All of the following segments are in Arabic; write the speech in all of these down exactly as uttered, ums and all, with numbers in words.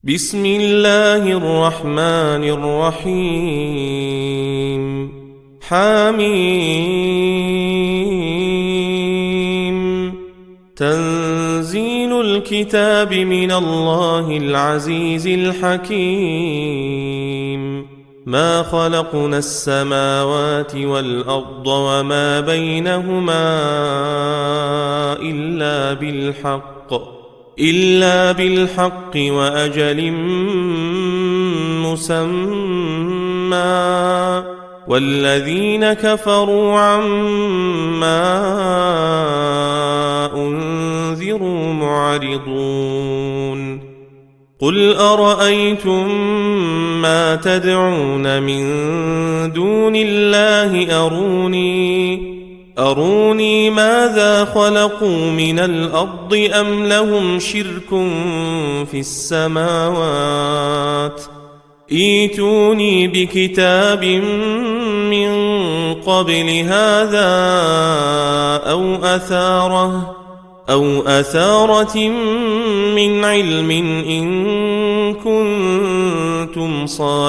بسم الله الرحمن الرحيم حميم تنزيل الكتاب من الله العزيز الحكيم ما خلقنا السماوات والأرض وما بينهما إلا بالحق إلا بالحق وأجل مسمى والذين كفروا عما أنذروا معرضون قل أرأيتم ما تدعون من دون الله أروني أروني ماذا خلقوا من الأرض أم لهم شرك في السماوات ائتوني بكتاب من قبل هذا أو أثارة أو أثارة من علم إن كنتم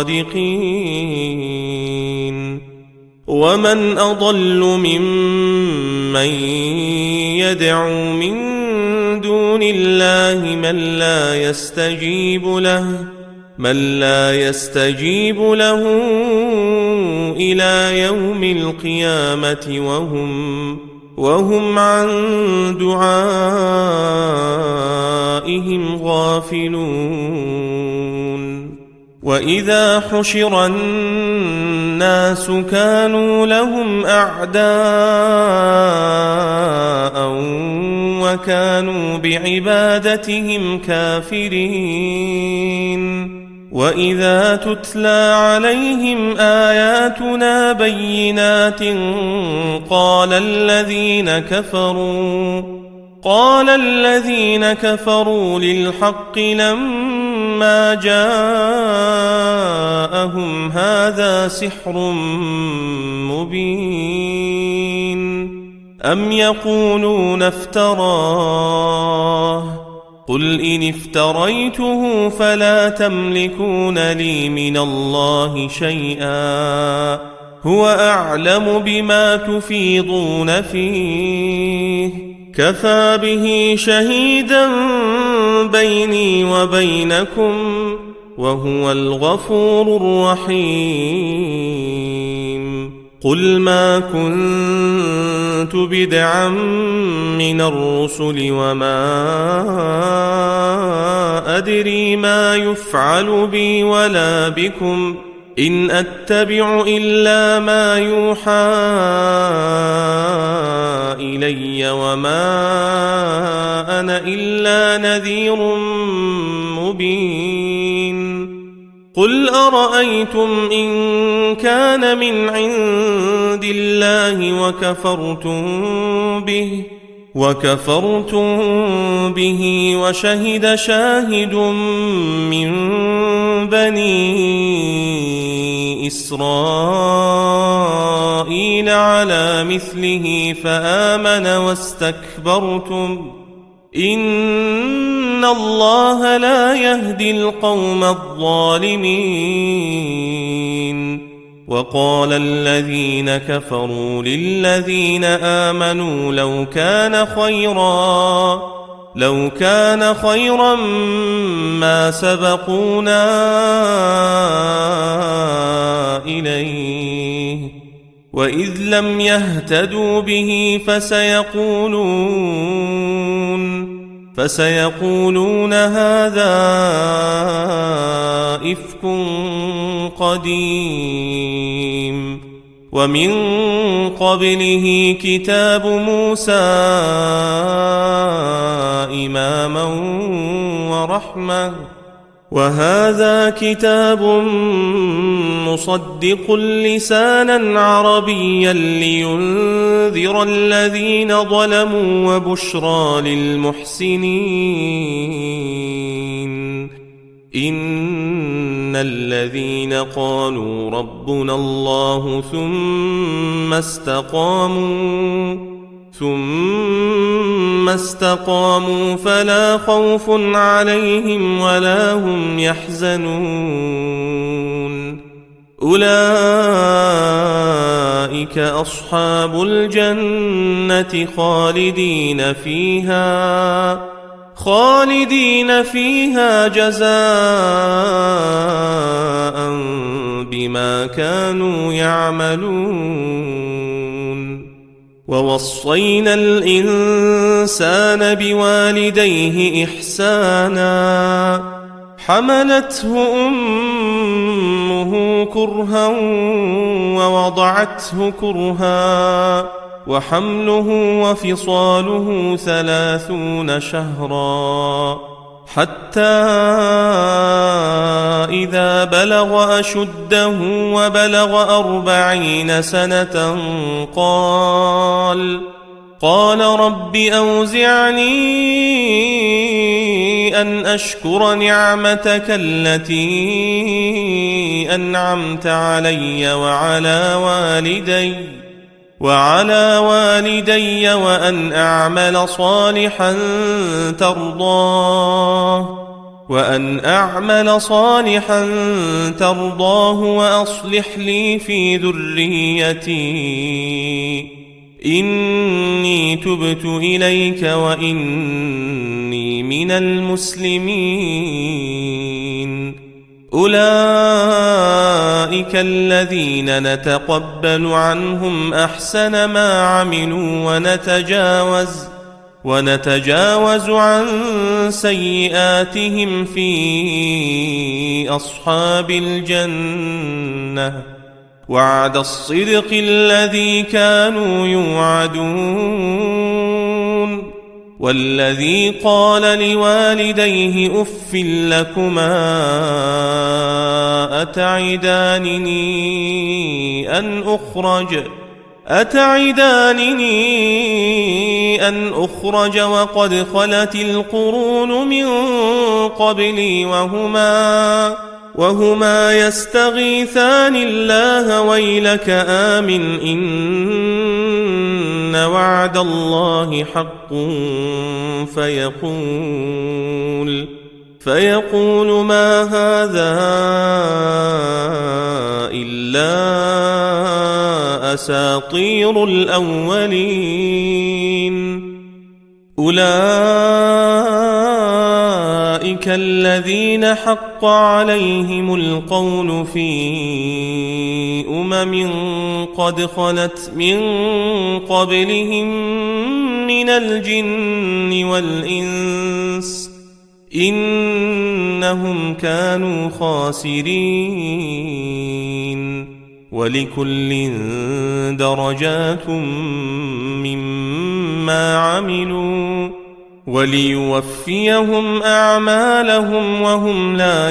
صادقين ومن أضل ممن يدعو من دون الله من لا يستجيب له من لا يستجيب له إلى يوم القيامة وهم وهم عن دعائهم غافلون وإذا حشر الناس كانوا لهم أعداء وكانوا بعبادتهم كافرين وإذا تتلى عليهم آياتنا بينات قال الذين كفروا قال الذين كفروا للحق لما جاءهم هذا سحر مبين أم يقولون افتراه قل إن افتريته فلا تملكون لي من الله شيئا هو أعلم بما تفيضون فيه كفى به شهيدا بيني وبينكم وهو الغفور الرحيم قل ما كنت بدعا من الرسل وما أدري ما يفعل بي ولا بكم إن أتبع إلا ما يوحى إلي وما أنا إلا نذير مبين قل أرأيتم إن كان من عند الله وكفرتم به وكفرتم به وشهد شاهد من بني إسرائيل على مثله فآمن واستكبرتم إن الله لا يهدي القوم الظالمين وقال الذين كفروا للذين آمنوا لو كان خيرا لو كان خيرا ما سبقونا إليه وإذ لم يهتدوا به فسيقولون فسيقولون هذا إفك قديم ومن قبله كتاب موسى إماما ورحمة وهذا كتاب مصدق لسانا عربيا لينذر الذين ظلموا وبشرى للمحسنين إن الذين قالوا ربنا الله ثم استقاموا ثم استقاموا فلا خوف عليهم ولا هم يحزنون أولئك أصحاب الجنة خالدين فيها خالدين فيها جزاء بما كانوا يعملون ووصينا الإنسان بوالديه إحسانا حملته أمه كرها ووضعته كرها وحمله وفصاله ثلاثون شهرا حتى إذا بلغ أشده وبلغ أربعين سنة قال قال رب أوزعني أن أشكر نعمتك التي أنعمت علي وعلى والدي وعلى والدي وأن أعمل صالحا ترضاه وأن أعمل صالحا ترضاه وأصلح لي في ذريتي إني تبت إليك وإني من المسلمين أولئك الذين نتقبل عنهم أحسن ما عملوا ونتجاوز ونتجاوز عن سيئاتهم في أصحاب الجنة وعد الصدق الذي كانوا يوعدون والذي قال لوالديه أف لكما أتعدانني أن أخرج أتعدانني أن أخرج وقد خلت القرون من قبلي وهما وهما يستغيثان الله ويلك آمن إن وعد الله حق فيقول فيقول ما هذا إلا أساطير الأولين أولئك الذين حق عليهم القول في أمم قد خلت من قبلهم من الجن والإنس إنهم كانوا خاسرين ولكل درجات مما عملوا وليوفيهم أعمالهم وهم لا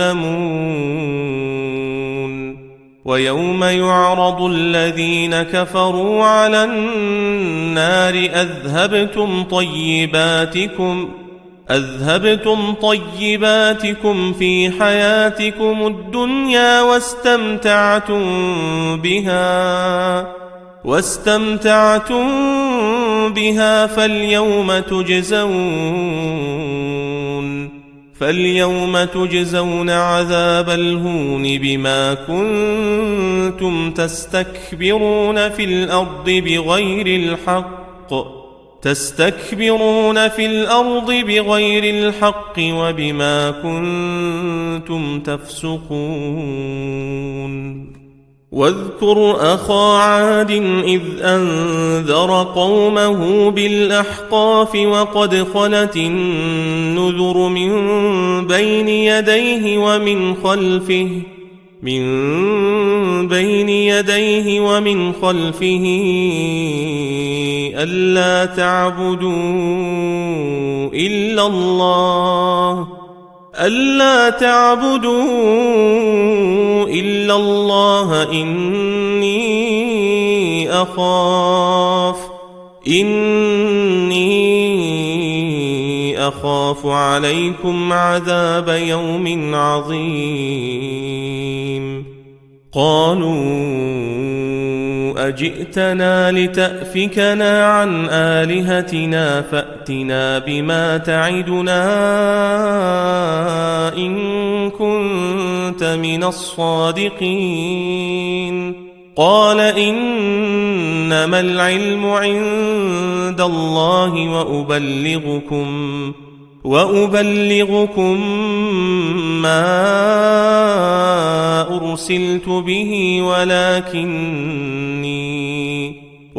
يظلمون ويوم يعرض الذين كفروا على النار أذهبتم طيباتكم أذهبتم طيباتكم في حياتكم الدنيا واستمتعتم بها واستمتعتم بها فاليوم تجزون فاليوم تجزون عذاب الهون بما كنتم تستكبرون في الأرض بغير الحق تستكبرون في الأرض بغير الحق وبما كنتم تفسقون واذكر أخا عاد إذ أنذر قومه بالأحقاف وقد خلت النذر من بين يديه ومن خلفه من بين يديه ومن خلفه ألا تعبدوا إلا الله ألا تعبدوا إلا الله إني أخاف إني أخاف عليكم عذاب يوم عظيم قالوا أجئتنا لتأفكنا عن آلهتنا فأتنا بما تعدنا إن كنت من الصادقين قال إنما العلم عند الله وأبلغكم وأبلغكم ما أرسلت به ولكني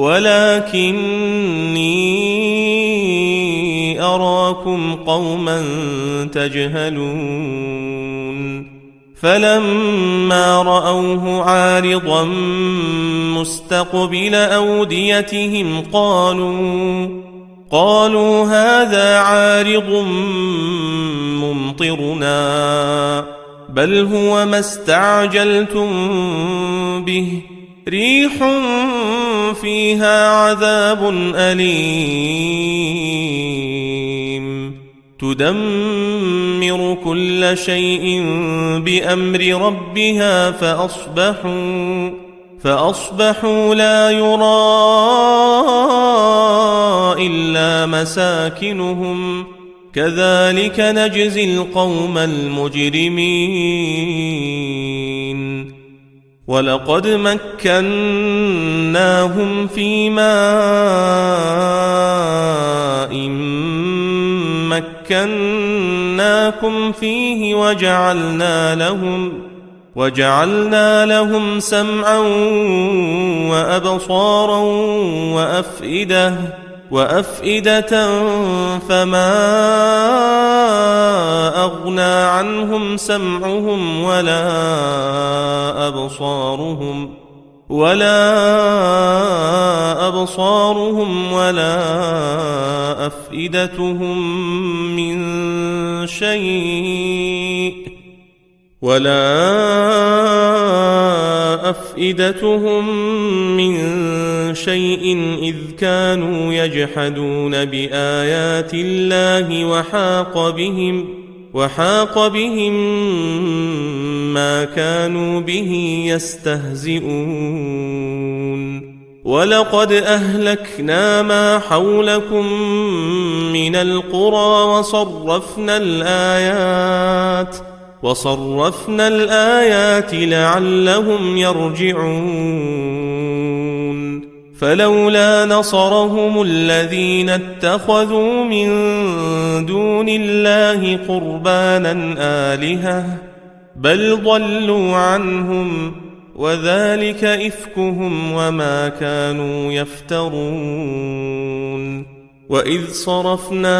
ولكني أراكم قوما تجهلون فلما رأوه عارضا مستقبل أوديتهم قالوا قالوا هذا عارض ممطرنا بل هو ما استعجلتم به ريح فيها عذاب أليم تدمر كل شيء بأمر ربها فأصبحوا فأصبحوا لا يرى إلا مساكنهم كذلك نجزي القوم المجرمين ولقد مكناهم في ماء مكناكم فيه وجعلنا لهم وجعلنا لهم سمعا وأبصارا وأفئدة وأفئدة فما أغنى عنهم سمعهم ولا أبصارهم ولا أبصارهم ولا أفئدتهم من شيء ولا أفئدتهم من شيء إذ كانوا يجحدون بآيات الله وحاق بهم وحاق بهم ما كانوا به يستهزئون ولقد أهلكنا ما حولكم من القرى وصرفنا الآيات وصرفنا الآيات لعلهم يرجعون فلولا نصرهم الذين اتخذوا من دون الله قربانا آلهة بل ضلوا عنهم وذلك إفكهم وما كانوا يفترون وإذ صرفنا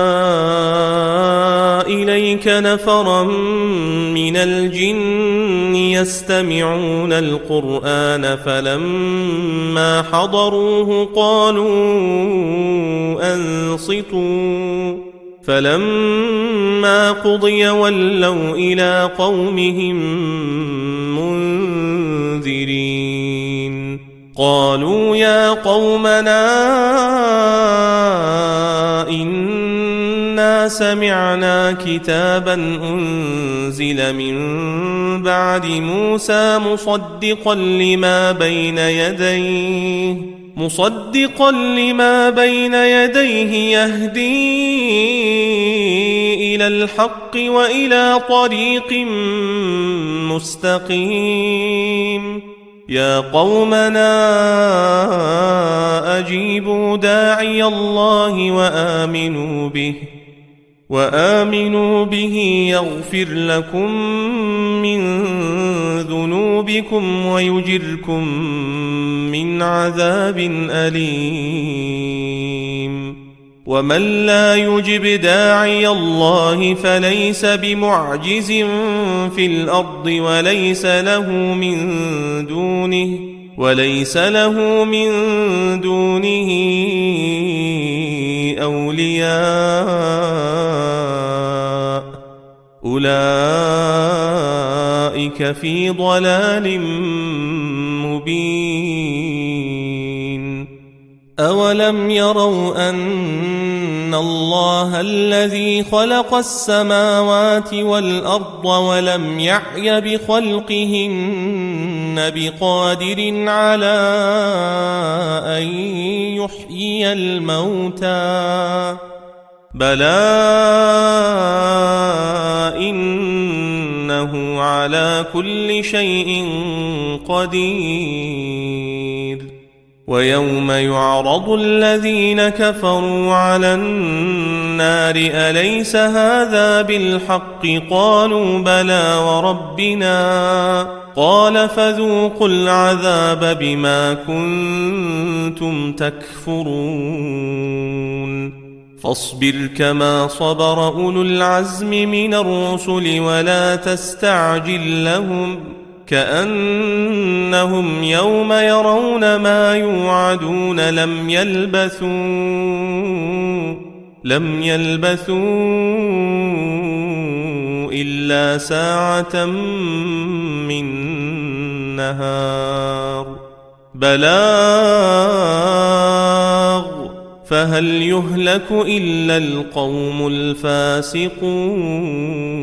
إليك نفرا من الجن يستمعون القرآن فلما حضروه قالوا أنصتوا فلما قضي ولوا إلى قومهم منذرين قالوا يا قومنا إنا سمعنا كتابا أنزل من بعد موسى مصدقا لما بين يديه مصدقا لما بين يديه يهدي إلى الحق وإلى طريق مستقيم يا قومنا أجيبوا داعي الله وآمنوا به وآمنوا به يغفر لكم من ذنوبكم ويجركم من عذاب أليم ومن لا يجب داعي الله فليس بمعجز في الأرض وليس له من دونه وليس له من دونه أولياء أولئك في ضلال مبين أولم يروا أن الله الذي خلق السماوات والأرض ولم يعي بخلقهن بقادر على أن يحيي الموتى بلى إنه على كل شيء قدير ويوم يعرض الذين كفروا على النار أليس هذا بالحق قالوا بلى وربنا قال فذوقوا العذاب بما كنتم تكفرون فاصبر كما صبر أولو العزم من الرسل ولا تستعجل لهم كأنهم يوم يرون ما يوعدون لم يلبثوا لم يلبثوا إلا ساعة من نهار بلاغ فهل يهلك إلا القوم الفاسقون